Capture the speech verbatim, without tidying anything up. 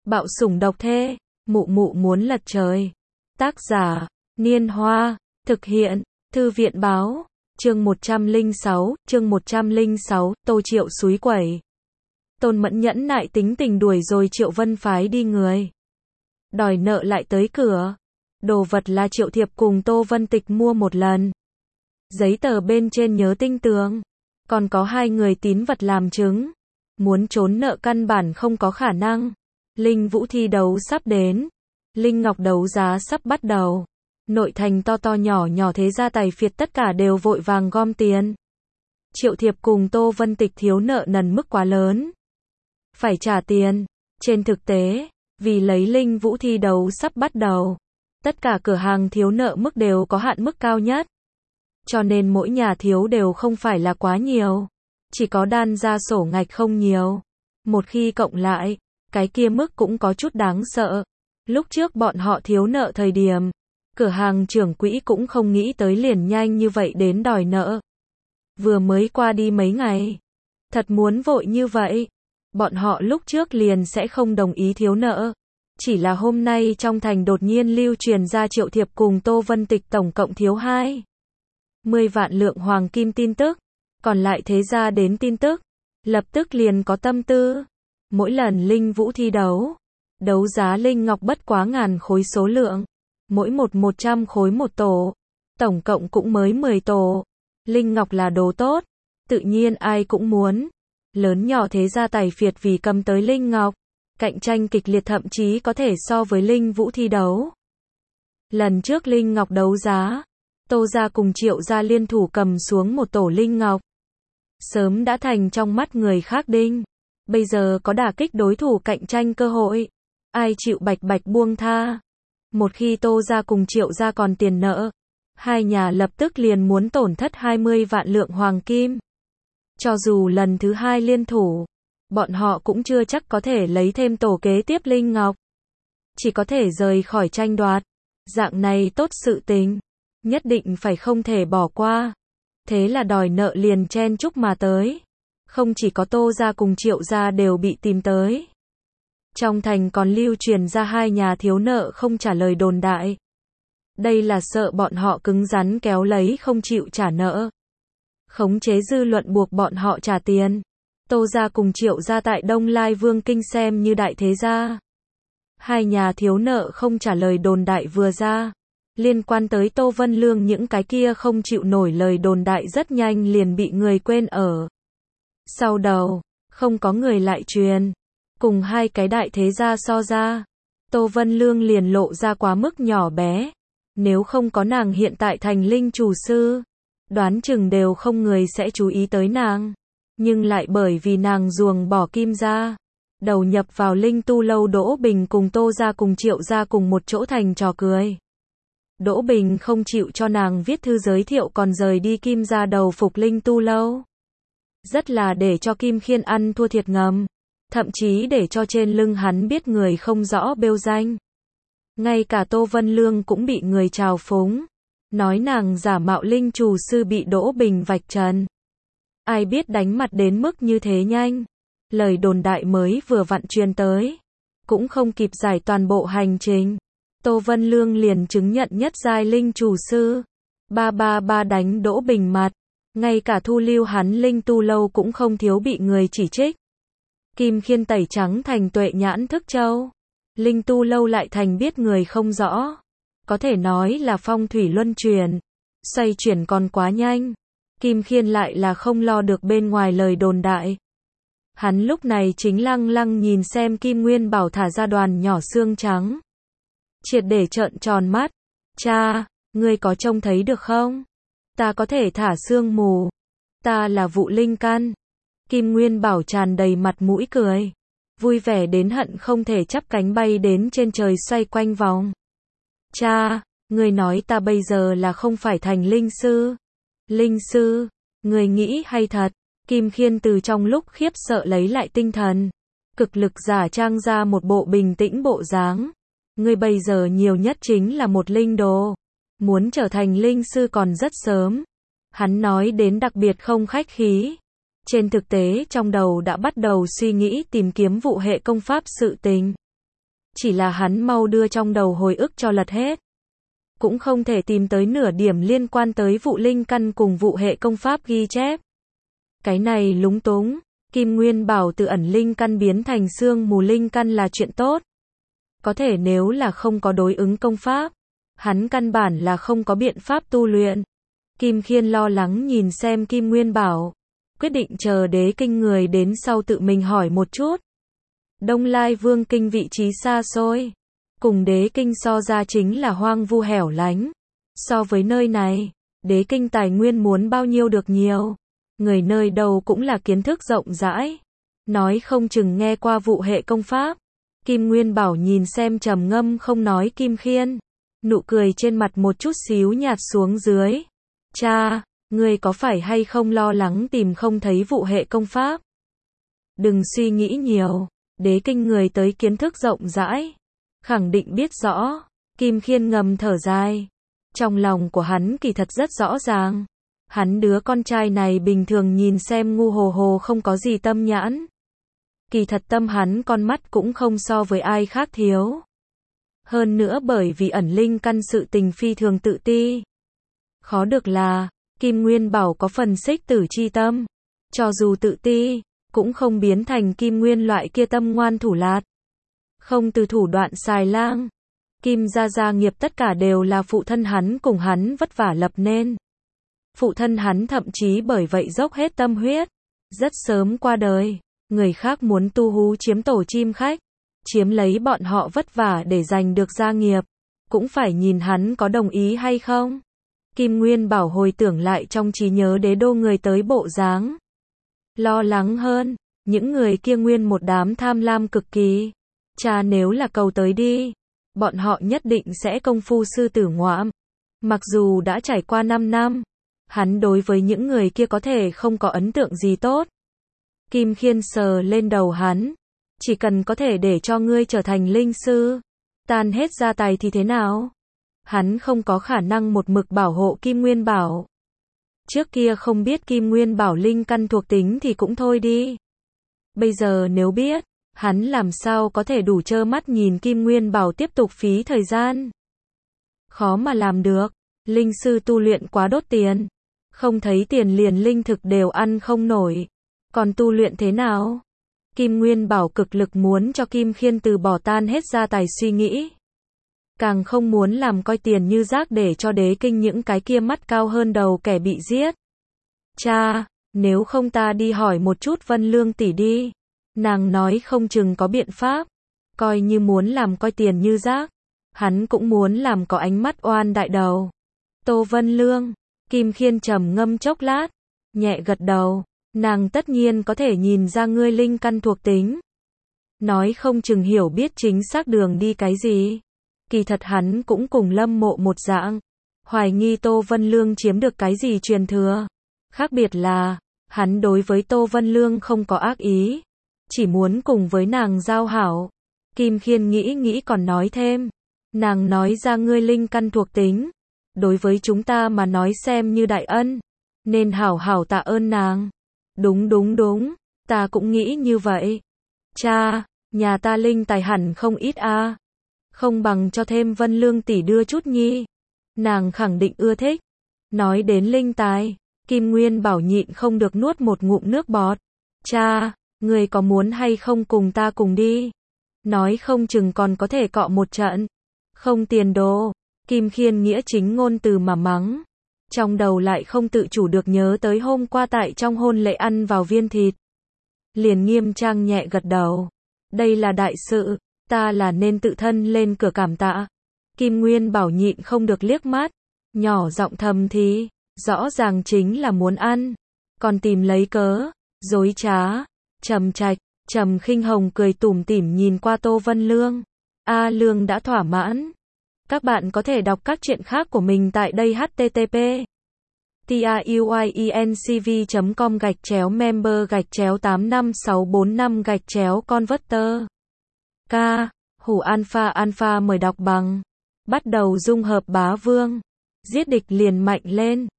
Bạo sủng độc thê, mụ mụ muốn lật trời. Tác giả, Niên Hoa, thực hiện, Thư viện báo, chương một trăm lẻ sáu, chương một trăm lẻ sáu, Tô Triệu xúi quẩy. Tôn Mẫn nhẫn nại tính tình đuổi rồi Triệu Vân phái đi người. Đòi nợ lại tới cửa. Đồ vật là Triệu Thiệp cùng Tô Vân Tịch mua một lần. Giấy tờ bên trên nhớ tinh tường. Còn có hai người tín vật làm chứng. Muốn trốn nợ căn bản không có khả năng. Linh Vũ thi đấu sắp đến. Linh Ngọc đấu giá sắp bắt đầu. Nội thành to to nhỏ nhỏ thế gia tài phiệt tất cả đều vội vàng gom tiền. Triệu Thiệp cùng Tô Vân Tịch thiếu nợ nần mức quá lớn. Phải trả tiền. Trên thực tế, vì lấy Linh Vũ thi đấu sắp bắt đầu, tất cả cửa hàng thiếu nợ mức đều có hạn mức cao nhất. Cho nên mỗi nhà thiếu đều không phải là quá nhiều. Chỉ có đan ra sổ ngạch không nhiều. Một khi cộng lại, cái kia mức cũng có chút đáng sợ. Lúc trước bọn họ thiếu nợ thời điểm, cửa hàng trưởng quỹ cũng không nghĩ tới liền nhanh như vậy đến đòi nợ. Vừa mới qua đi mấy ngày. Thật muốn vội như vậy. Bọn họ lúc trước liền sẽ không đồng ý thiếu nợ. Chỉ là hôm nay trong thành đột nhiên lưu truyền ra Triệu Thiệp cùng Tô Vân Tịch tổng cộng thiếu hai mươi vạn lượng hoàng kim tin tức. Còn lại thế gia đến tin tức. Lập tức liền có tâm tư. Mỗi lần Linh Vũ thi đấu. Đấu giá Linh Ngọc bất quá ngàn khối số lượng. Mỗi một một trăm khối một tổ. Tổng cộng cũng mới mười tổ. Linh Ngọc là đồ tốt. Tự nhiên ai cũng muốn. Lớn nhỏ thế gia tài phiệt vì cầm tới Linh Ngọc. Cạnh tranh kịch liệt thậm chí có thể so với Linh Vũ thi đấu. Lần trước Linh Ngọc đấu giá. Tô gia cùng Triệu gia liên thủ cầm xuống một tổ Linh Ngọc. Sớm đã thành trong mắt người khác đinh. Bây giờ có đả kích đối thủ cạnh tranh cơ hội. Ai chịu bạch bạch buông tha. Một khi Tô gia cùng Triệu gia còn tiền nợ. Hai nhà lập tức liền muốn tổn thất hai mươi vạn lượng hoàng kim. Cho dù lần thứ hai liên thủ. Bọn họ cũng chưa chắc có thể lấy thêm tổ kế tiếp Linh Ngọc. Chỉ có thể rời khỏi tranh đoạt. Dạng này tốt sự tình. Nhất định phải không thể bỏ qua. Thế là đòi nợ liền chen chúc mà tới. Không chỉ có Tô gia cùng Triệu gia đều bị tìm tới. Trong thành còn lưu truyền ra hai nhà thiếu nợ không trả lời đồn đại. Đây là sợ bọn họ cứng rắn kéo lấy không chịu trả nợ. Khống chế dư luận buộc bọn họ trả tiền. Tô gia cùng Triệu gia tại Đông Lai Vương Kinh xem như đại thế gia. Hai nhà thiếu nợ không trả lời đồn đại vừa ra. Liên quan tới Tô Vân Lương những cái kia không chịu nổi lời đồn đại rất nhanh liền bị người quên ở sau đầu, không có người lại truyền. Cùng hai cái đại thế gia so ra, Tô Vân Lương liền lộ ra quá mức nhỏ bé. Nếu không có nàng hiện tại thành linh chủ sư, đoán chừng đều không người sẽ chú ý tới nàng. Nhưng lại bởi vì nàng ruồng bỏ kim ra, đầu nhập vào linh tu lâu Đỗ Bình cùng Tô gia cùng Triệu gia cùng một chỗ thành trò cười. Đỗ Bình không chịu cho nàng viết thư giới thiệu còn rời đi Kim gia đầu phục linh tu lâu. Rất là để cho Kim Khiên ăn thua thiệt ngầm. Thậm chí để cho trên lưng hắn biết người không rõ bêu danh. Ngay cả Tô Vân Lương cũng bị người trào phúng. Nói nàng giả mạo linh chủ sư bị Đỗ Bình vạch trần. Ai biết đánh mặt đến mức như thế nhanh. Lời đồn đại mới vừa vặn truyền tới. Cũng không kịp giải toàn bộ hành trình. Tô Vân Lương liền chứng nhận nhất giai linh chủ sư. Ba ba ba đánh Đỗ Bình mặt. Ngay cả thu lưu hắn linh tu lâu cũng không thiếu bị người chỉ trích. Kim Khiên tẩy trắng thành tuệ nhãn thức châu. Linh tu lâu lại thành biết người không rõ. Có thể nói là phong thủy luân chuyển. Xoay chuyển còn quá nhanh. Kim Khiên lại là không lo được bên ngoài lời đồn đại. Hắn lúc này chính lăng lăng nhìn xem Kim Nguyên Bảo thả ra đoàn nhỏ xương trắng. Triệt để trợn tròn mắt. Cha, ngươi có trông thấy được không? Ta có thể thả sương mù. Ta là Vụ Linh Căn. Kim Nguyên Bảo tràn đầy mặt mũi cười. Vui vẻ đến hận không thể chắp cánh bay đến trên trời xoay quanh vòng. Cha, ngươi nói ta bây giờ là không phải thành linh sư. Linh sư, ngươi nghĩ hay thật? Kim Khiên từ trong lúc khiếp sợ lấy lại tinh thần. Cực lực giả trang ra một bộ bình tĩnh bộ dáng. Ngươi bây giờ nhiều nhất chính là một linh đồ. Muốn trở thành linh sư còn rất sớm. Hắn nói đến đặc biệt không khách khí. Trên thực tế trong đầu đã bắt đầu suy nghĩ tìm kiếm vụ hệ công pháp sự tình. chỉ là hắn mau đưa trong đầu hồi ức cho lật hết. Cũng không thể tìm tới nửa điểm liên quan tới vụ linh căn cùng vụ hệ công pháp ghi chép. Cái này lúng túng, Kim Nguyên bảo từ ẩn linh căn biến thành sương mù linh căn là chuyện tốt. Có thể nếu là không có đối ứng công pháp, hắn căn bản là không có biện pháp tu luyện. Kim Khiên lo lắng nhìn xem Kim Nguyên bảo, quyết định chờ đế kinh người đến sau tự mình hỏi một chút. Đông Lai Vương kinh vị trí xa xôi, cùng đế kinh so ra chính là hoang vu hẻo lánh. So với nơi này, đế kinh tài nguyên muốn bao nhiêu được nhiều. Người nơi đâu cũng là kiến thức rộng rãi. Nói không chừng nghe qua vụ hệ công pháp. Kim Nguyên bảo nhìn xem trầm ngâm không nói Kim Khiên. Nụ cười trên mặt một chút xíu nhạt xuống dưới. Cha, ngươi có phải hay không lo lắng tìm không thấy vụ hệ công pháp? Đừng suy nghĩ nhiều, đế kinh người tới kiến thức rộng rãi. Khẳng định biết rõ. Kim Khiên ngầm thở dài. Trong lòng của hắn kỳ thật rất rõ ràng. Hắn đứa con trai này bình thường nhìn xem ngu hồ hồ không có gì tâm nhãn. Kỳ thật tâm hắn con mắt cũng không so với ai khác thiếu. Hơn nữa bởi vì ẩn linh căn sự tình phi thường tự ti. Khó được là, Kim Nguyên bảo có phần xích tử chi tâm. Cho dù tự ti, cũng không biến thành Kim Nguyên loại kia tâm ngoan thủ lạt. Không từ thủ đoạn xài lang. Kim gia gia nghiệp tất cả đều là phụ thân hắn cùng hắn vất vả lập nên. Phụ thân hắn thậm chí bởi vậy dốc hết tâm huyết. Rất sớm qua đời. Người khác muốn tu hú chiếm tổ chim khách. Chiếm lấy bọn họ vất vả để giành được gia nghiệp. Cũng phải nhìn hắn có đồng ý hay không. Kim Nguyên bảo hồi tưởng lại trong trí nhớ đế đô người tới bộ dáng. Lo lắng hơn. Những người kia nguyên một đám tham lam cực kỳ. Cha nếu là cầu tới đi. Bọn họ nhất định sẽ công phu sư tử ngoạm. Mặc dù đã trải qua năm năm. Hắn đối với những người kia có thể không có ấn tượng gì tốt. Kim Khiên sờ lên đầu hắn. Chỉ cần có thể để cho ngươi trở thành linh sư. Tan hết gia tài thì thế nào? Hắn không có khả năng một mực bảo hộ Kim Nguyên bảo. Trước kia không biết Kim Nguyên bảo linh căn thuộc tính thì cũng thôi đi. Bây giờ nếu biết, hắn làm sao có thể đủ trơ mắt nhìn Kim Nguyên bảo tiếp tục phí thời gian. Khó mà làm được. Linh sư tu luyện quá đốt tiền. Không thấy tiền liền linh thực đều ăn không nổi. Còn tu luyện thế nào? Kim Nguyên bảo cực lực muốn cho Kim Khiên từ bỏ tan hết gia tài suy nghĩ. Càng không muốn làm coi tiền như rác để cho đế kinh những cái kia mắt cao hơn đầu kẻ bị giết. Cha, nếu không ta đi hỏi một chút Vân Lương tỷ đi. Nàng nói không chừng có biện pháp. Coi như muốn làm coi tiền như rác. Hắn cũng muốn làm có ánh mắt oan đại đầu. Tô Vân Lương. Kim Khiên trầm ngâm chốc lát. Nhẹ gật đầu. Nàng tất nhiên có thể nhìn ra ngươi linh căn thuộc tính. Nói không chừng hiểu biết chính xác đường đi cái gì. Kỳ thật hắn cũng cùng Lâm Mộ một dạng. Hoài nghi Tô Vân Lương chiếm được cái gì truyền thừa. Khác biệt là, hắn đối với Tô Vân Lương không có ác ý. Chỉ muốn cùng với nàng giao hảo. Kim Khiên nghĩ nghĩ còn nói thêm. Nàng nói ra ngươi linh căn thuộc tính. Đối với chúng ta mà nói xem như đại ân. Nên hảo hảo tạ ơn nàng. Đúng đúng đúng, ta cũng nghĩ như vậy. Cha, nhà ta linh tài hẳn không ít a. À. Không bằng cho thêm Vân Lương tỷ đưa chút nhi. Nàng khẳng định ưa thích. Nói đến linh tài, Kim Nguyên bảo nhịn không được nuốt một ngụm nước bọt. Cha, người có muốn hay không cùng ta cùng đi? Nói không chừng còn có thể cọ một trận. Không tiền đồ. Kim Khiên nghĩa chính ngôn từ mà mắng. Trong đầu lại không tự chủ được nhớ tới hôm qua tại trong hôn lễ ăn vào viên thịt. Liền nghiêm trang nhẹ gật đầu. Đây là đại sự, ta là nên tự thân lên cửa cảm tạ. Kim Nguyên bảo nhịn không được liếc mắt. Nhỏ giọng thầm thì, rõ ràng chính là muốn ăn. Còn tìm lấy cớ, dối trá, Trầm Trạch, Trầm Khinh Hồng cười tủm tỉm nhìn qua Tô Vân Lương. A Lương đã thỏa mãn. Các bạn có thể đọc các truyện khác của mình tại đây h t t p truyencv chấm com gạch chéo member gạch chéo tám năm sáu bốn năm gạch chéo converter. K. Hủ Alpha Alpha mời đọc bằng. Bắt đầu dung hợp bá vương. Giết địch liền mạnh lên.